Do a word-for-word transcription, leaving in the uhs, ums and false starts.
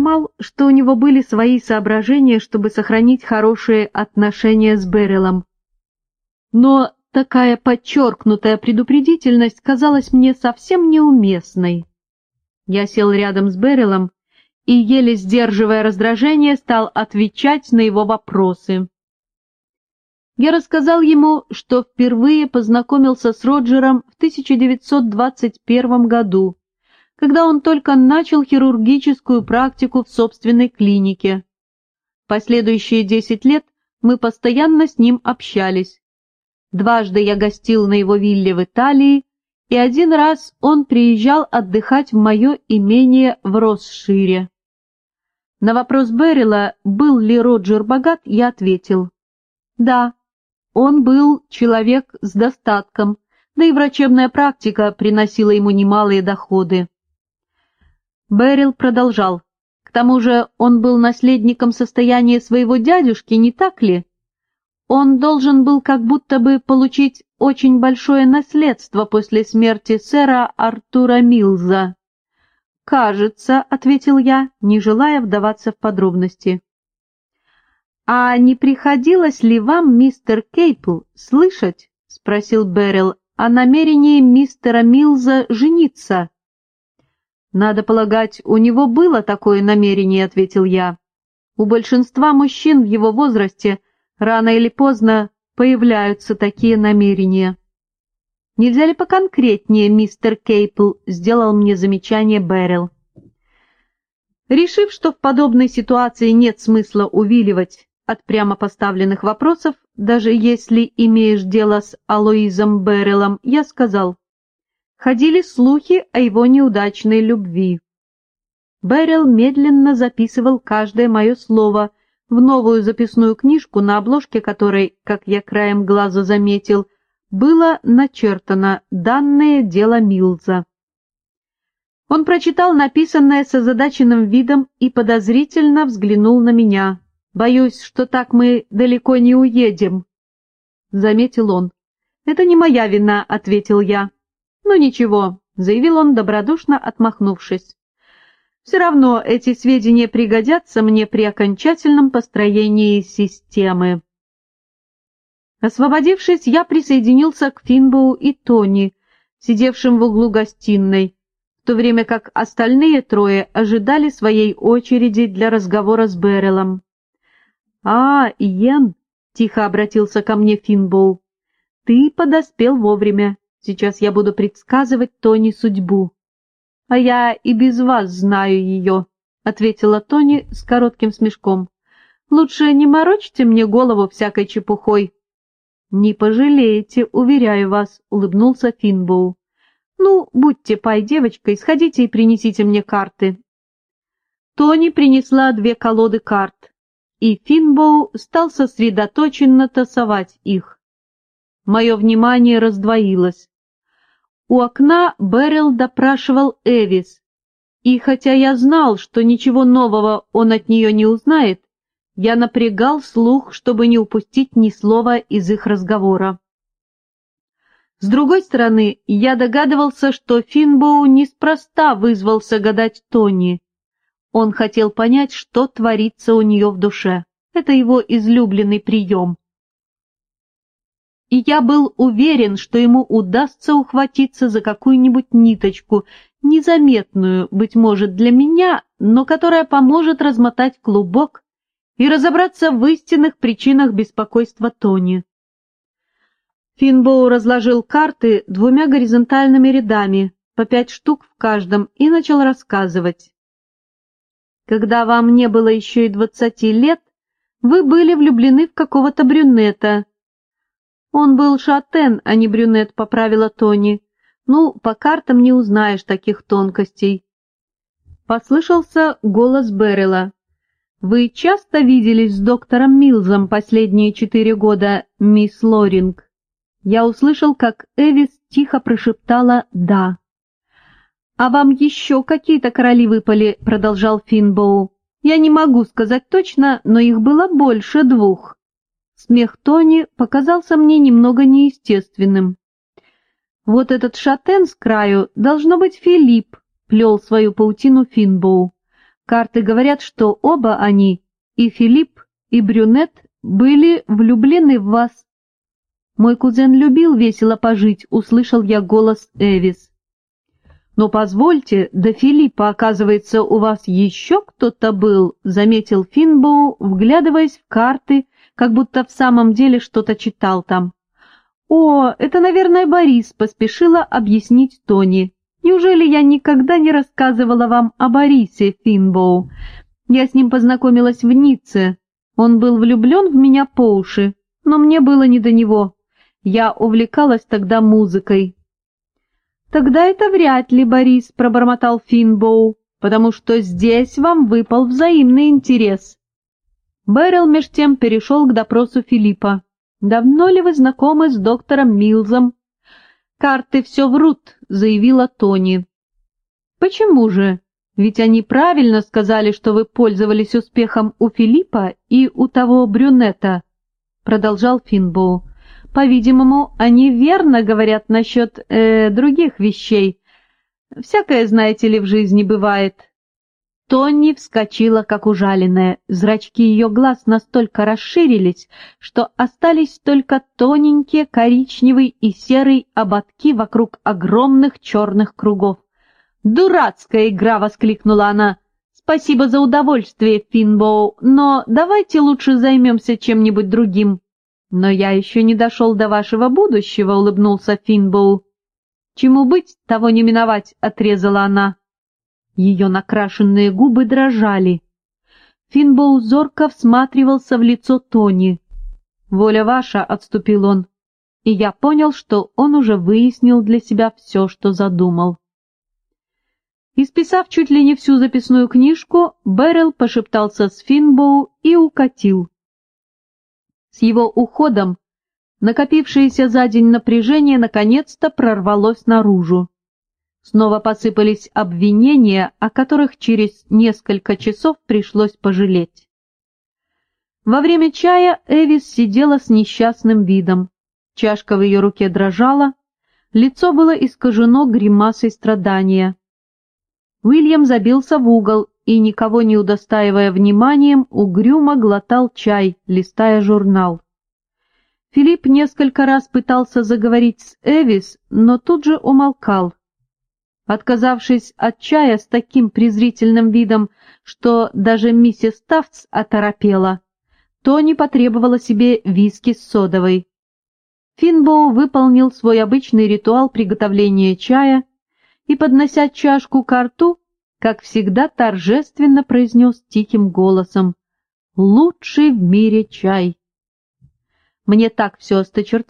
понимал, что у него были свои соображения, чтобы сохранить хорошие отношения с Берриллом. Но такая подчеркнутая предупредительность казалась мне совсем неуместной. Я сел рядом с Берриллом и, еле сдерживая раздражение, стал отвечать на его вопросы. Я рассказал ему, что впервые познакомился с Роджером в тысяча девятьсот двадцать первом году, когда он только начал хирургическую практику в собственной клинике. Последующие десять лет мы постоянно с ним общались. Дважды я гостил на его вилле в Италии, и один раз он приезжал отдыхать в мое имение в Россшире. На вопрос Беррилла, был ли Роджер богат, я ответил: да, он был человек с достатком, да и врачебная практика приносила ему немалые доходы. Беррилл продолжал: к тому же он был наследником состояния своего дядюшки, не так ли? Он должен был как будто бы получить очень большое наследство после смерти сэра Артура Милза. «Кажется», — ответил я, не желая вдаваться в подробности. «А не приходилось ли вам, мистер Кейпл, слышать, — спросил Беррилл, — о намерении мистера Милза жениться?» «Надо полагать, у него было такое намерение», — ответил я. «У большинства мужчин в его возрасте рано или поздно появляются такие намерения». «Нельзя ли поконкретнее, мистер Кейпл?» — сделал мне замечание Беррилл. Решив, что в подобной ситуации нет смысла увиливать от прямо поставленных вопросов, даже если имеешь дело с Алоизом Берриллом, я сказал: ходили слухи о его неудачной любви. Беррилл медленно записывал каждое мое слово в новую записную книжку, на обложке которой, как я краем глаза заметил, было начертано «Данное дело Милза». Он прочитал написанное с озадаченным видом и подозрительно взглянул на меня. «Боюсь, что так мы далеко не уедем», — заметил он. «Это не моя вина», — ответил я. «Ну ничего», — заявил он, добродушно отмахнувшись. «Все равно эти сведения пригодятся мне при окончательном построении системы». Освободившись, я присоединился к Финбоу и Тони, сидевшим в углу гостиной, в то время как остальные трое ожидали своей очереди для разговора с Берриллом. «А, Иен», — тихо обратился ко мне Финбоу, — «ты подоспел вовремя. Сейчас я буду предсказывать Тони судьбу». «А я и без вас знаю ее», — ответила Тони с коротким смешком. «Лучше не морочьте мне голову всякой чепухой». «Не пожалеете, уверяю вас», — улыбнулся Финбоу. «Ну, будьте пай девочкой, сходите и принесите мне карты». Тони принесла две колоды карт, и Финбоу стал сосредоточенно тасовать их. Мое внимание раздвоилось. У окна Беррилл допрашивал Эвис, и хотя я знал, что ничего нового он от нее не узнает, я напрягал слух, чтобы не упустить ни слова из их разговора. С другой стороны, я догадывался, что Финбоу неспроста вызвался гадать Тони. Он хотел понять, что творится у нее в душе. Это его излюбленный прием. И я был уверен, что ему удастся ухватиться за какую-нибудь ниточку, незаметную, быть может, для меня, но которая поможет размотать клубок и разобраться в истинных причинах беспокойства Тони. Финбоу разложил карты двумя горизонтальными рядами, по пять штук в каждом, и начал рассказывать. «Когда вам не было еще и двадцати лет, вы были влюблены в какого-то брюнета». «Он был шатен, а не брюнет», — поправила Тони. «Ну, по картам не узнаешь таких тонкостей». Послышался голос Беррилла. «Вы часто виделись с доктором Милзом последние четыре года, мисс Лоринг?» Я услышал, как Эвис тихо прошептала «да». «А вам еще какие-то короли выпали?» — продолжал Финбоу. «Я не могу сказать точно, но их было больше двух». Смех Тони показался мне немного неестественным. «Вот этот шатен с краю, должно быть, Филипп», — плел свою паутину Финбоу. Карты говорят, что оба они, и Филипп, и Брюнет, были влюблены в вас. Мой кузен любил весело пожить, услышал я голос Эвис. Но позвольте, до Филиппа, оказывается, у вас еще кто-то был, заметил Финбоу, вглядываясь в карты, как будто в самом деле что-то читал там. О, это, наверное, Борис, поспешила объяснить Тони. Неужели я никогда не рассказывала вам о Борисе, Финбоу? Я с ним познакомилась в Ницце. Он был влюблен в меня по уши, но мне было не до него. Я увлекалась тогда музыкой. «Тогда это вряд ли, Борис», — пробормотал Финбоу, «потому что здесь вам выпал взаимный интерес». Беррилл меж тем перешел к допросу Филиппа. «Давно ли вы знакомы с доктором Милзом?» «Карты все врут», — заявила Тони. «Почему же? Ведь они правильно сказали, что вы пользовались успехом у Филиппа и у того брюнета», — продолжал Финбоу. «По-видимому, они верно говорят насчет э, других вещей. Всякое, знаете ли, в жизни бывает». Тони вскочила, как ужаленная. Зрачки ее глаз настолько расширились, что остались только тоненькие коричневый и серый ободки вокруг огромных черных кругов. «Дурацкая игра!» — воскликнула она. «Спасибо за удовольствие, Финбоу, но давайте лучше займемся чем-нибудь другим». «Но я еще не дошел до вашего будущего», — улыбнулся Финбоу. «Чему быть, того не миновать», — отрезала она. Ее накрашенные губы дрожали. Финбоу зорко всматривался в лицо Тони. «Воля ваша», — отступил он, и я понял, что он уже выяснил для себя все, что задумал. Исписав чуть ли не всю записную книжку, Беррилл пошептался с Финбоу и укатил. С его уходом накопившееся за день напряжение наконец-то прорвалось наружу. Снова посыпались обвинения, о которых через несколько часов пришлось пожалеть. Во время чая Эвис сидела с несчастным видом. Чашка в ее руке дрожала, лицо было искажено гримасой страдания. Уильям забился в угол и, никого не удостаивая вниманием, угрюмо глотал чай, листая журнал. Филипп несколько раз пытался заговорить с Эвис, но тут же умолкал. Отказавшись от чая с таким презрительным видом, что даже миссис Тафтс оторопела, Тони потребовала себе виски с содовой. Финбоу выполнил свой обычный ритуал приготовления чая и, поднося чашку ко рту, как всегда торжественно произнес тихим голосом: «Лучший в мире чай». Мне так все осточертело,